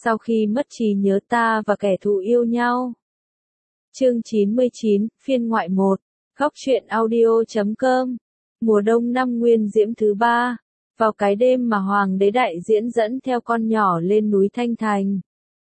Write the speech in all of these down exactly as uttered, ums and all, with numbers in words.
sau khi mất trí nhớ ta và kẻ thù yêu nhau. Chương chín mươi chín, phiên ngoại một, góc truyện audio chấm com. Mùa đông năm Nguyên Diễm thứ ba, vào cái đêm mà Hoàng đế Đại Diễn dẫn theo con nhỏ lên núi Thanh Thành.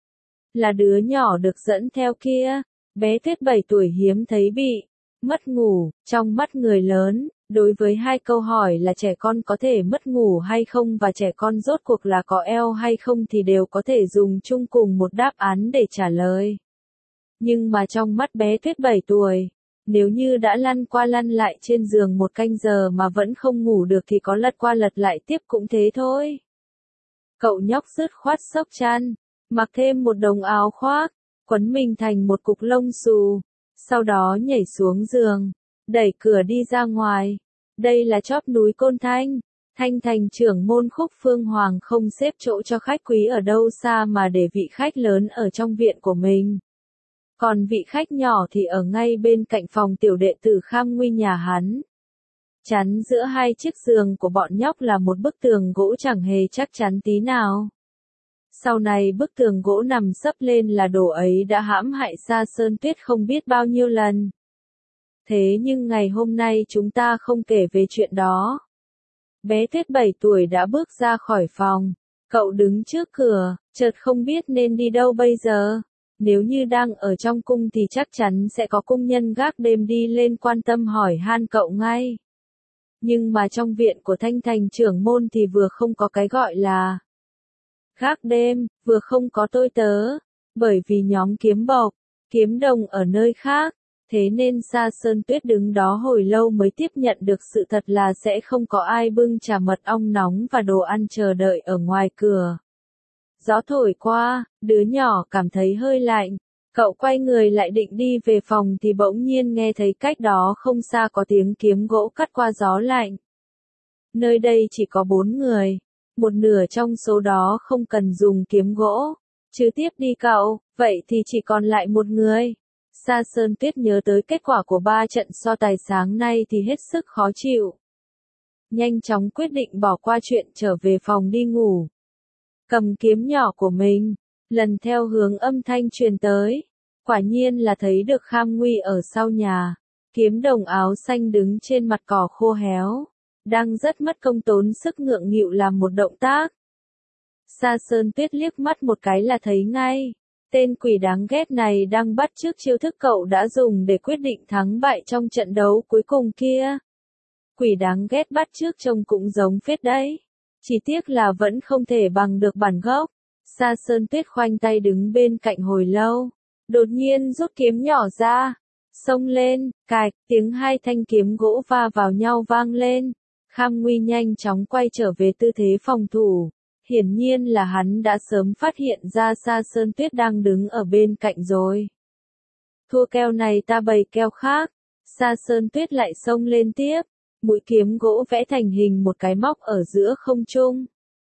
Là đứa nhỏ được dẫn theo kia, bé Tuyết bảy tuổi hiếm thấy bị mất ngủ. Trong mắt người lớn, đối với hai câu hỏi là trẻ con có thể mất ngủ hay không và trẻ con rốt cuộc là có eo hay không thì đều có thể dùng chung cùng một đáp án để trả lời. Nhưng mà trong mắt bé Tuyết bảy tuổi, nếu như đã lăn qua lăn lại trên giường một canh giờ mà vẫn không ngủ được thì có lật qua lật lại tiếp cũng thế thôi. Cậu nhóc dứt khoát xốc chăn, mặc thêm một đống áo khoác, quấn mình thành một cục lông xù, sau đó nhảy xuống giường, đẩy cửa đi ra ngoài. Đây là chóp núi Côn Thanh, Thanh Thành trưởng môn Khúc Phương Hoàng không xếp chỗ cho khách quý ở đâu xa mà để vị khách lớn ở trong viện của mình. Còn vị khách nhỏ thì ở ngay bên cạnh phòng tiểu đệ tử Kham Nguy nhà hắn. Chắn giữa hai chiếc giường của bọn nhóc là một bức tường gỗ chẳng hề chắc chắn tí nào. Sau này bức tường gỗ nằm sấp lên là đồ ấy đã hãm hại Sa Sơn Tuyết không biết bao nhiêu lần. Thế nhưng ngày hôm nay chúng ta không kể về chuyện đó. Bé Tuyết bảy tuổi đã bước ra khỏi phòng, cậu đứng trước cửa, chợt không biết nên đi đâu bây giờ. Nếu như đang ở trong cung thì chắc chắn sẽ có cung nhân gác đêm đi lên quan tâm hỏi han cậu ngay. Nhưng mà trong viện của Thanh Thành trưởng môn thì vừa không có cái gọi là gác đêm, vừa không có tôi tớ, bởi vì nhóm kiếm bộc, kiếm đồng ở nơi khác, thế nên Sa Sơn Tuyết đứng đó hồi lâu mới tiếp nhận được sự thật là sẽ không có ai bưng trà mật ong nóng và đồ ăn chờ đợi ở ngoài cửa. Gió thổi qua, đứa nhỏ cảm thấy hơi lạnh, cậu quay người lại định đi về phòng thì bỗng nhiên nghe thấy cách đó không xa có tiếng kiếm gỗ cắt qua gió lạnh. Nơi đây chỉ có bốn người, một nửa trong số đó không cần dùng kiếm gỗ, chứ tiếp đi cậu, vậy thì chỉ còn lại một người. Sa Sơn Tuyết nhớ tới kết quả của ba trận so tài sáng nay thì hết sức khó chịu. Nhanh chóng quyết định bỏ qua chuyện trở về phòng đi ngủ. Cầm kiếm nhỏ của mình, lần theo hướng âm thanh truyền tới, quả nhiên là thấy được Kham Nguy ở sau nhà, kiếm đồng áo xanh đứng trên mặt cỏ khô héo, đang rất mất công tốn sức ngượng nghịu làm một động tác. Sa Sơn Tuyết liếc mắt một cái là thấy ngay, tên quỷ đáng ghét này đang bắt chước chiêu thức cậu đã dùng để quyết định thắng bại trong trận đấu cuối cùng kia. Quỷ đáng ghét bắt chước trông cũng giống phết đấy. Chỉ tiếc là vẫn không thể bằng được bản gốc. Sa Sơn Tuyết khoanh tay đứng bên cạnh hồi lâu, đột nhiên rút kiếm nhỏ ra, xông lên, cạch, tiếng hai thanh kiếm gỗ va vào nhau vang lên. Kham Nguy nhanh chóng quay trở về tư thế phòng thủ, hiển nhiên là hắn đã sớm phát hiện ra Sa Sơn Tuyết đang đứng ở bên cạnh rồi. Thua keo này ta bày keo khác, Sa Sơn Tuyết lại xông lên tiếp. Mũi kiếm gỗ vẽ thành hình một cái móc ở giữa không trung.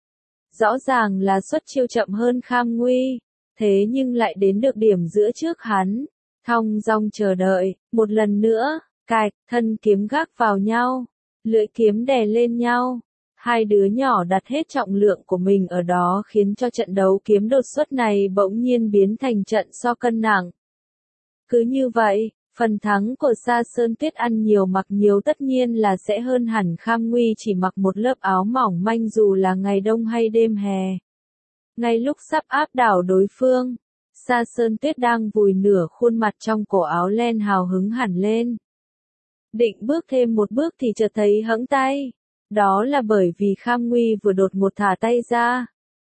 Rõ ràng là xuất chiêu chậm hơn Kham Nguy, thế nhưng lại đến được điểm giữa trước hắn. Thong dong chờ đợi, một lần nữa, cạch, thân kiếm gác vào nhau, lưỡi kiếm đè lên nhau. Hai đứa nhỏ đặt hết trọng lượng của mình ở đó khiến cho trận đấu kiếm đột xuất này bỗng nhiên biến thành trận so cân nặng. Cứ như vậy, phần thắng của Sa Sơn Tuyết ăn nhiều mặc nhiều tất nhiên là sẽ hơn hẳn Kham Nguy chỉ mặc một lớp áo mỏng manh dù là ngày đông hay đêm hè. Ngay lúc sắp áp đảo đối phương, Sa Sơn Tuyết đang vùi nửa khuôn mặt trong cổ áo len hào hứng hẳn lên. Định bước thêm một bước thì chợt thấy hẫng tay, đó là bởi vì Kham Nguy vừa đột một thả tay ra.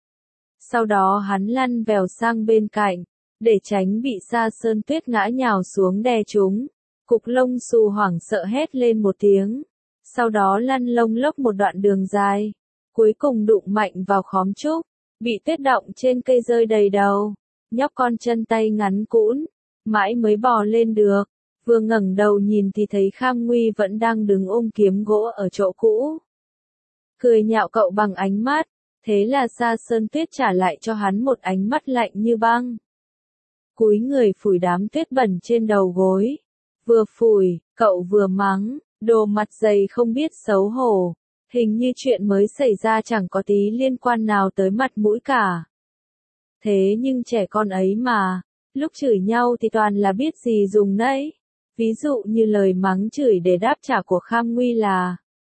Sau đó hắn lăn vèo sang bên cạnh, để tránh bị Sa Sơn Tuyết ngã nhào xuống đè chúng. Cục lông xù hoảng sợ hét lên một tiếng, sau đó lăn lông lốc một đoạn đường dài, cuối cùng đụng mạnh vào khóm trúc, bị tuyết động trên cây rơi đầy đầu. Nhóc con chân tay ngắn cũn, mãi mới bò lên được, vừa ngẩng đầu nhìn thì thấy Kham Nguy vẫn đang đứng ôm kiếm gỗ ở chỗ cũ. Cười nhạo cậu bằng ánh mắt, thế là Sa Sơn Tuyết trả lại cho hắn một ánh mắt lạnh như băng. Cúi người phủi đám tuyết bẩn trên đầu gối. Vừa phủi, cậu vừa mắng, đồ mặt dày không biết xấu hổ. Hình như chuyện mới xảy ra chẳng có tí liên quan nào tới mặt mũi cả. Thế nhưng trẻ con ấy mà, lúc chửi nhau thì toàn là biết gì dùng nấy. Ví dụ như lời mắng chửi để đáp trả của Kham Nguy là: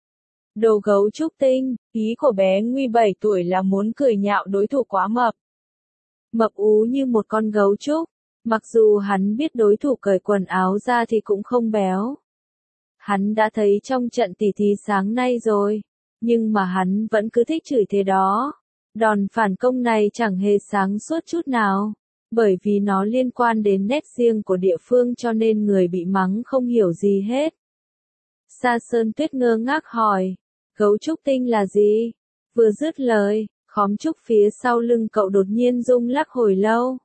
đồ gấu trúc tinh, ý của bé Nguy bảy tuổi là muốn cười nhạo đối thủ quá mập. Mập ú như một con gấu trúc, mặc dù hắn biết đối thủ cởi quần áo ra thì cũng không béo. Hắn đã thấy trong trận tỉ thí sáng nay rồi, nhưng mà hắn vẫn cứ thích chửi thế đó. Đòn phản công này chẳng hề sáng suốt chút nào, bởi vì nó liên quan đến nét riêng của địa phương cho nên người bị mắng không hiểu gì hết. Sa Sơn Tuyết ngơ ngác hỏi, gấu trúc tinh là gì? Vừa dứt lời, khóm trúc phía sau lưng cậu đột nhiên rung lắc hồi lâu.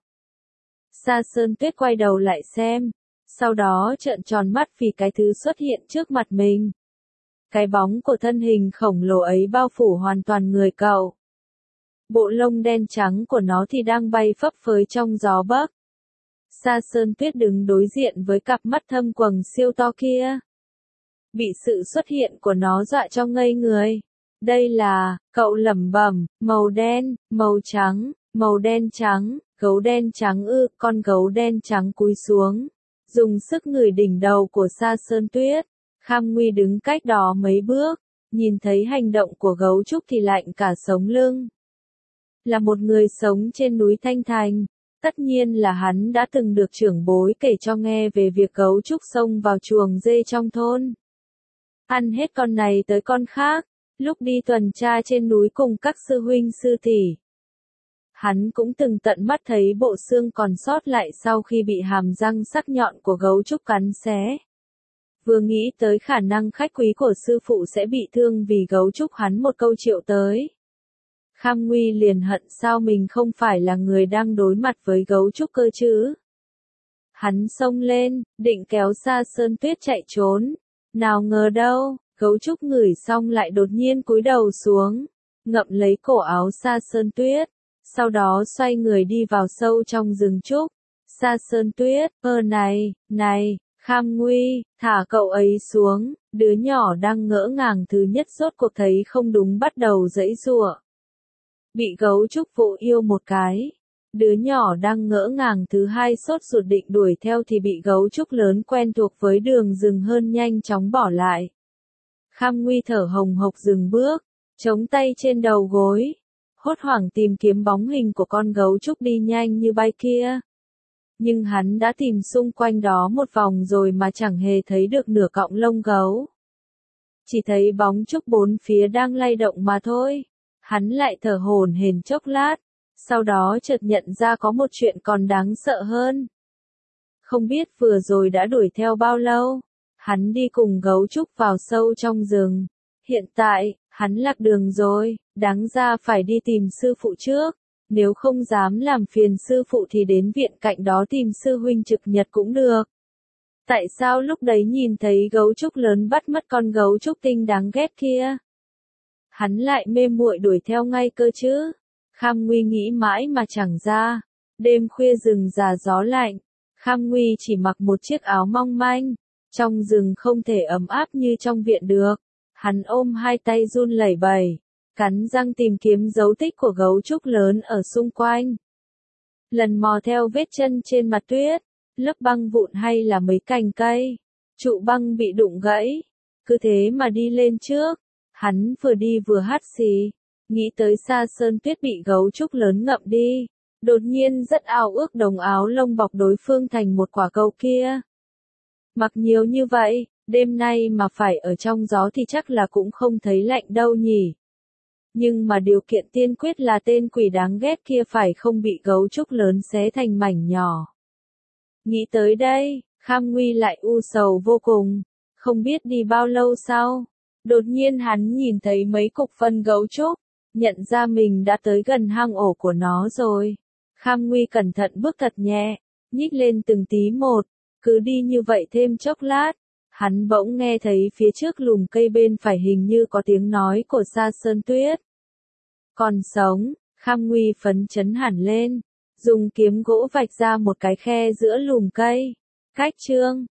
Sa Sơn Tuyết quay đầu lại xem, sau đó trợn tròn mắt vì cái thứ xuất hiện trước mặt mình. Cái bóng của thân hình khổng lồ ấy bao phủ hoàn toàn người cậu. Bộ lông đen trắng của nó thì đang bay phấp phới trong gió bấc. Sa Sơn Tuyết đứng đối diện với cặp mắt thâm quầng siêu to kia. Bị sự xuất hiện của nó dọa cho ngây người. Đây là, cậu lẩm bẩm, màu đen, màu trắng, màu đen trắng, gấu đen trắng ư, con gấu đen trắng cúi xuống. Dùng sức ngửi đỉnh đầu của Sa Sơn Tuyết. Kham Nguy đứng cách đó mấy bước, nhìn thấy hành động của gấu trúc thì lạnh cả sống lưng. Là một người sống trên núi Thanh Thành, tất nhiên là hắn đã từng được trưởng bối kể cho nghe về việc gấu trúc xông vào chuồng dê trong thôn. Ăn hết con này tới con khác, lúc đi tuần tra trên núi cùng các sư huynh sư tỷ. Hắn cũng từng tận mắt thấy bộ xương còn sót lại sau khi bị hàm răng sắc nhọn của gấu trúc cắn xé. Vừa nghĩ tới khả năng khách quý của sư phụ sẽ bị thương vì gấu trúc hắn một câu triệu tới. Kham Nguy liền hận sao mình không phải là người đang đối mặt với gấu trúc cơ chứ. Hắn xông lên, định kéo Sa Sơn Tuyết chạy trốn. Nào ngờ đâu, gấu trúc ngửi xong lại đột nhiên cúi đầu xuống, ngậm lấy cổ áo Sa Sơn Tuyết, sau đó xoay người đi vào sâu trong rừng trúc. Sa Sơn Tuyết, ơ này, này, Kham Nguy, thả cậu ấy xuống, đứa nhỏ đang ngỡ ngàng thứ nhất rốt cuộc thấy không đúng bắt đầu giãy giụa. Bị gấu trúc phụ yêu một cái. Đứa nhỏ đang ngỡ ngàng thứ hai sốt ruột định đuổi theo thì bị gấu trúc lớn quen thuộc với đường rừng hơn nhanh chóng bỏ lại. Kham Nguy thở hồng hộc dừng bước, chống tay trên đầu gối, hốt hoảng tìm kiếm bóng hình của con gấu trúc đi nhanh như bay kia. Nhưng hắn đã tìm xung quanh đó một vòng rồi mà chẳng hề thấy được nửa cọng lông gấu. Chỉ thấy bóng trúc bốn phía đang lay động mà thôi. Hắn lại thở hổn hển chốc lát, sau đó chợt nhận ra có một chuyện còn đáng sợ hơn. Không biết vừa rồi đã đuổi theo bao lâu, hắn đi cùng gấu trúc vào sâu trong rừng. Hiện tại, hắn lạc đường rồi, đáng ra phải đi tìm sư phụ trước. Nếu không dám làm phiền sư phụ thì đến viện cạnh đó tìm sư huynh Trực Nhật cũng được. Tại sao lúc đấy nhìn thấy gấu trúc lớn bắt mất con gấu trúc tinh đáng ghét kia? Hắn lại mê muội đuổi theo ngay cơ chứ? Kham Nguy nghĩ mãi mà chẳng ra. Đêm khuya rừng già gió lạnh, Kham Nguy chỉ mặc một chiếc áo mong manh, trong rừng không thể ấm áp như trong viện được. Hắn ôm hai tay run lẩy bẩy, cắn răng tìm kiếm dấu tích của gấu trúc lớn ở xung quanh. Lần mò theo vết chân trên mặt tuyết, lớp băng vụn hay là mấy cành cây, trụ băng bị đụng gãy, cứ thế mà đi lên trước. Hắn vừa đi vừa hắt xì, nghĩ tới Sa Sơn Tuyết bị gấu trúc lớn ngậm đi, đột nhiên rất ao ước đồng áo lông bọc đối phương thành một quả cầu kia. Mặc nhiều như vậy, đêm nay mà phải ở trong gió thì chắc là cũng không thấy lạnh đâu nhỉ. Nhưng mà điều kiện tiên quyết là tên quỷ đáng ghét kia phải không bị gấu trúc lớn xé thành mảnh nhỏ. Nghĩ tới đây, Kham Nguy lại u sầu vô cùng, không biết đi bao lâu sau. Đột nhiên hắn nhìn thấy mấy cục phân gấu trúc, nhận ra mình đã tới gần hang ổ của nó rồi. Kham Nguy cẩn thận bước thật nhẹ, nhích lên từng tí một, cứ đi như vậy thêm chốc lát. Hắn bỗng nghe thấy phía trước lùm cây bên phải hình như có tiếng nói của Sa Sơn Tuyết. Còn sống, Kham Nguy phấn chấn hẳn lên, dùng kiếm gỗ vạch ra một cái khe giữa lùm cây. Cách chương